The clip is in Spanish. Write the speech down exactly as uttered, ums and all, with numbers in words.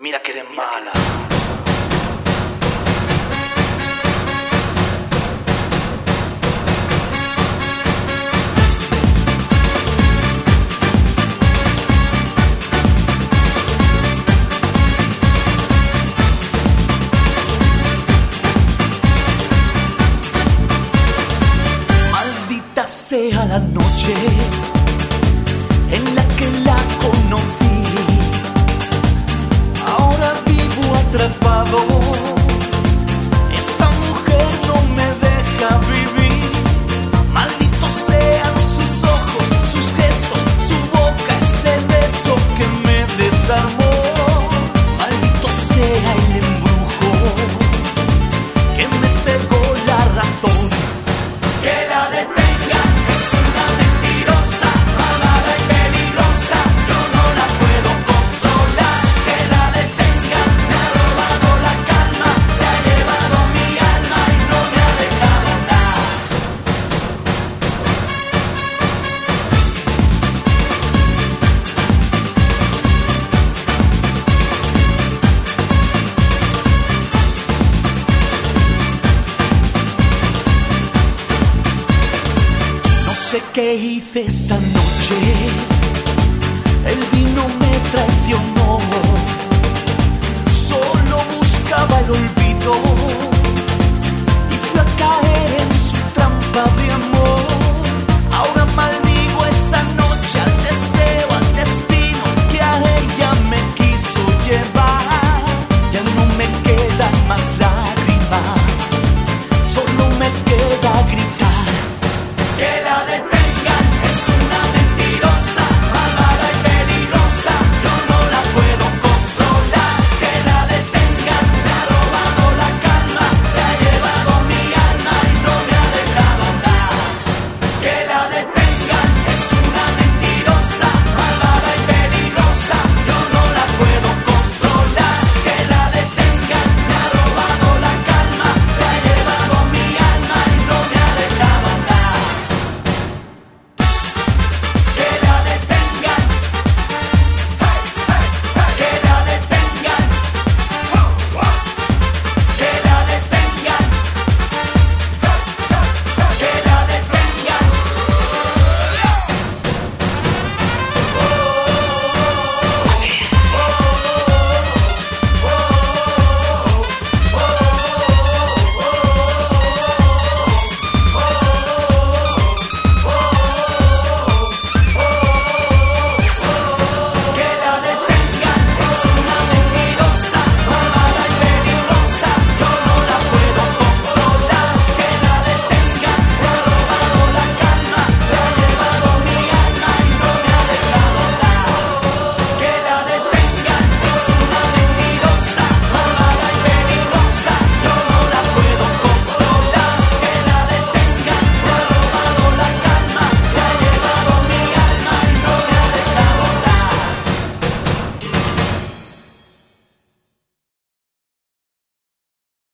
Mira que eres mala. Maldita sea la noche en la que la conocí. Ahora vivo atrapado. Esa mujer no me deja vivir. Malditos sean sus ojos, sus gestos, su boca, ese beso que me desarmó. Maldito sea el embrujo que me cegó la razón. Que la detenga, es una mentirosa, malvada y peligrosa, yo no la puedo controlar. Que la detenga, me ha robado la calma, se ha llevado mi alma y no me ha dejado nada. No sé qué hice esa noche, el vino me traicionó.